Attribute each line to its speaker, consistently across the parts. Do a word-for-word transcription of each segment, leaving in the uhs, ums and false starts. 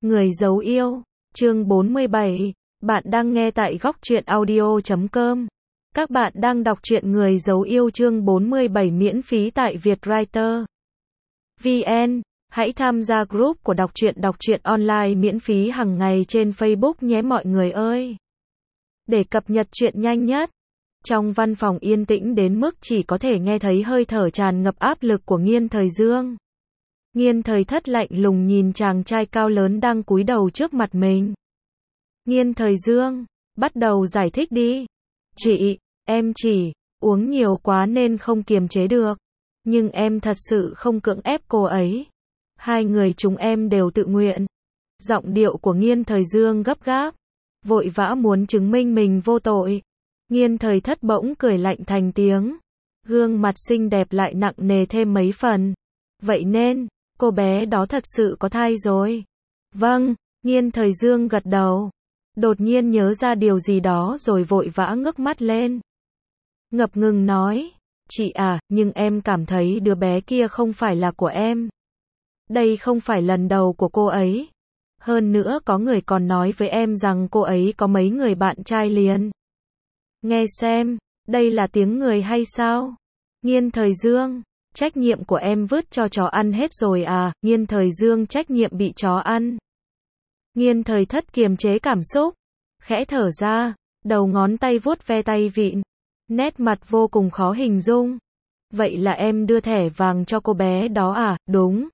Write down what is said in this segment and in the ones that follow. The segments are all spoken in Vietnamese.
Speaker 1: Người giấu yêu, chương bốn mươi bảy. Bạn đang nghe tại góc truyện audio chấm com. Các bạn đang đọc truyện Người giấu yêu chương bốn mươi bảy miễn phí tại Vietwriter chấm vn. Hãy tham gia group của đọc truyện đọc truyện online miễn phí hàng ngày trên Facebook nhé mọi người ơi. Để cập nhật truyện nhanh nhất. Trong văn phòng yên tĩnh đến mức chỉ có thể nghe thấy hơi thở tràn ngập áp lực của Nghiên Thời Dương. Nghiên Thời Thất lạnh lùng nhìn chàng trai cao lớn đang cúi đầu trước mặt mình. Nghiên Thời Dương, bắt đầu giải thích đi. Chị, em chỉ uống nhiều quá nên không kiềm chế được. Nhưng em thật sự không cưỡng ép cô ấy. Hai người chúng em đều tự nguyện. Giọng điệu của Nghiên Thời Dương gấp gáp, vội vã muốn chứng minh mình vô tội. Nghiên Thời Thất bỗng cười lạnh thành tiếng. Gương mặt xinh đẹp lại nặng nề thêm mấy phần. Vậy nên, cô bé đó thật sự có thai rồi. Vâng, Nghiên Thời Dương gật đầu. Đột nhiên nhớ ra điều gì đó rồi vội vã ngước mắt lên. Ngập ngừng nói, chị à, nhưng em cảm thấy đứa bé kia không phải là của em. Đây không phải lần đầu của cô ấy. Hơn nữa có người còn nói với em rằng cô ấy có mấy người bạn trai liền. Nghe xem, đây là tiếng người hay sao? Nghiên Thời Dương, trách nhiệm của em vứt cho chó ăn hết rồi à? Nghiên Thời Dương trách nhiệm bị chó ăn. Nghiên Thời Thất kiềm chế cảm xúc, khẽ thở ra, đầu ngón tay vuốt ve tay vịn, nét mặt vô cùng khó hình dung. Vậy là em đưa thẻ vàng cho cô bé đó à? Đúng.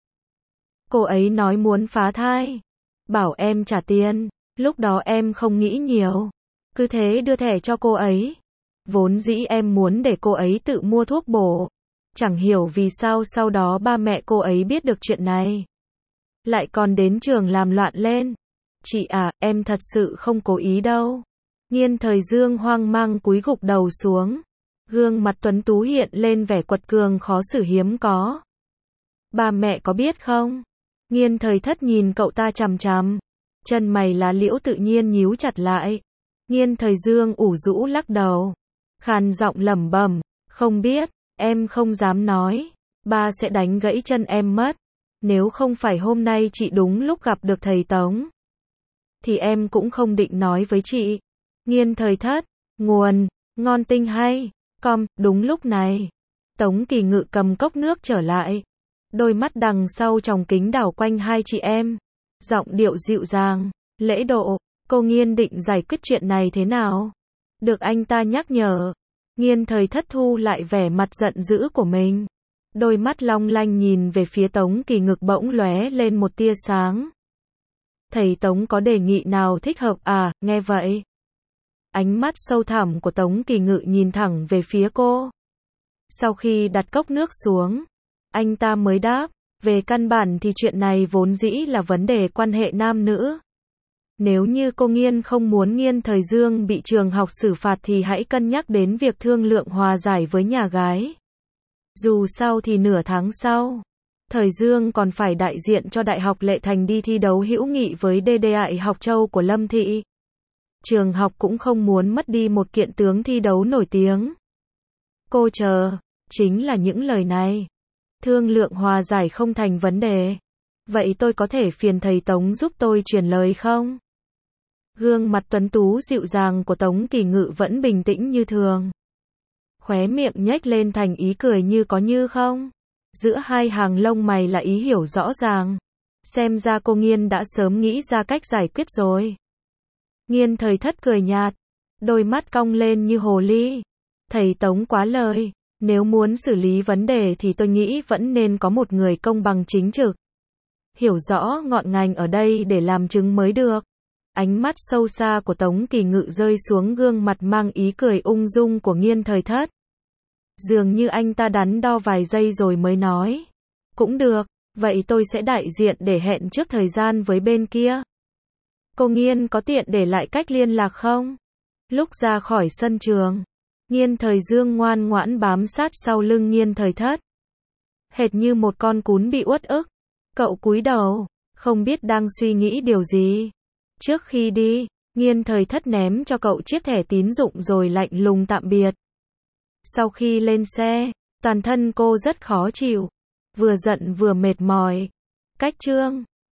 Speaker 1: Cô ấy nói muốn phá thai, bảo em trả tiền, lúc đó em không nghĩ nhiều, cứ thế đưa thẻ cho cô ấy. Vốn dĩ em muốn để cô ấy tự mua thuốc bổ, chẳng hiểu vì sao sau đó ba mẹ cô ấy biết được chuyện này, lại còn đến trường làm loạn lên. Chị à, em thật sự không cố ý đâu. Nghiên Thời Dương hoang mang cúi gục đầu xuống, gương mặt tuấn tú hiện lên vẻ quật cường khó xử hiếm có. Ba mẹ có biết không? Nghiên Thời Thất nhìn cậu ta chằm chằm, chân mày lá liễu tự nhiên nhíu chặt lại. Nghiên Thời Dương ủ rũ lắc đầu, khàn giọng lẩm bẩm, không biết, em không dám nói, ba sẽ đánh gãy chân em mất. Nếu không phải hôm nay chị đúng lúc gặp được thầy Tống, thì em cũng không định nói với chị. Nghiên Thời Thất, nguồn, ngon tinh hay, com, đúng lúc này. Tống Kỳ Ngự cầm cốc nước trở lại. Đôi mắt đằng sau tròng kính đảo quanh hai chị em. Giọng điệu dịu dàng, lễ độ, cô Nghiên định giải quyết chuyện này thế nào? Được anh ta nhắc nhở. Nghiên Thời Thất thu lại vẻ mặt giận dữ của mình. Đôi mắt long lanh nhìn về phía Tống Kỳ Ngực bỗng lóe lên một tia sáng. Thầy Tống có đề nghị nào thích hợp à? Nghe vậy, ánh mắt sâu thẳm của Tống Kỳ Ngự nhìn thẳng về phía cô. Sau khi đặt cốc nước xuống, anh ta mới đáp, về căn bản thì chuyện này vốn dĩ là vấn đề quan hệ nam nữ. Nếu như cô Nghiên không muốn Nghiên Thời Dương bị trường học xử phạt thì hãy cân nhắc đến việc thương lượng hòa giải với nhà gái. Dù sao thì nửa tháng sau, Thời Dương còn phải đại diện cho Đại học Lệ Thành đi thi đấu hữu nghị với đê đê Đại học Châu của Lâm Thị. Trường học cũng không muốn mất đi một kiện tướng thi đấu nổi tiếng. Cô chờ, chính là những lời này. Thương lượng hòa giải không thành vấn đề. Vậy tôi có thể phiền thầy Tống giúp tôi truyền lời không? Gương mặt tuấn tú dịu dàng của Tống Kỳ Ngự vẫn bình tĩnh như thường. Khóe miệng nhếch lên thành ý cười như có như không. Giữa hai hàng lông mày là ý hiểu rõ ràng. Xem ra cô Nghiên đã sớm nghĩ ra cách giải quyết rồi. Nghiên Thời Thất cười nhạt, đôi mắt cong lên như hồ ly. Thầy Tống quá lời, nếu muốn xử lý vấn đề thì tôi nghĩ vẫn nên có một người công bằng chính trực, hiểu rõ ngọn ngành ở đây để làm chứng mới được. Ánh mắt sâu xa của Tống Kỳ Ngự rơi xuống gương mặt mang ý cười ung dung của Nghiên Thời Thất. Dường như anh ta đắn đo vài giây rồi mới nói, cũng được, vậy tôi sẽ đại diện để hẹn trước thời gian với bên kia. Cô Nghiên có tiện để lại cách liên lạc không? Lúc ra khỏi sân trường, Nghiên Thời Dương ngoan ngoãn bám sát sau lưng Nghiên Thời Thất, hệt như một con cún bị uất ức. Cậu cúi đầu, không biết đang suy nghĩ điều gì. Trước khi đi, Nghiên Thời Thất ném cho cậu chiếc thẻ tín dụng rồi lạnh lùng tạm biệt. Sau khi lên xe, toàn thân cô rất khó chịu, vừa giận vừa mệt mỏi. Cách chương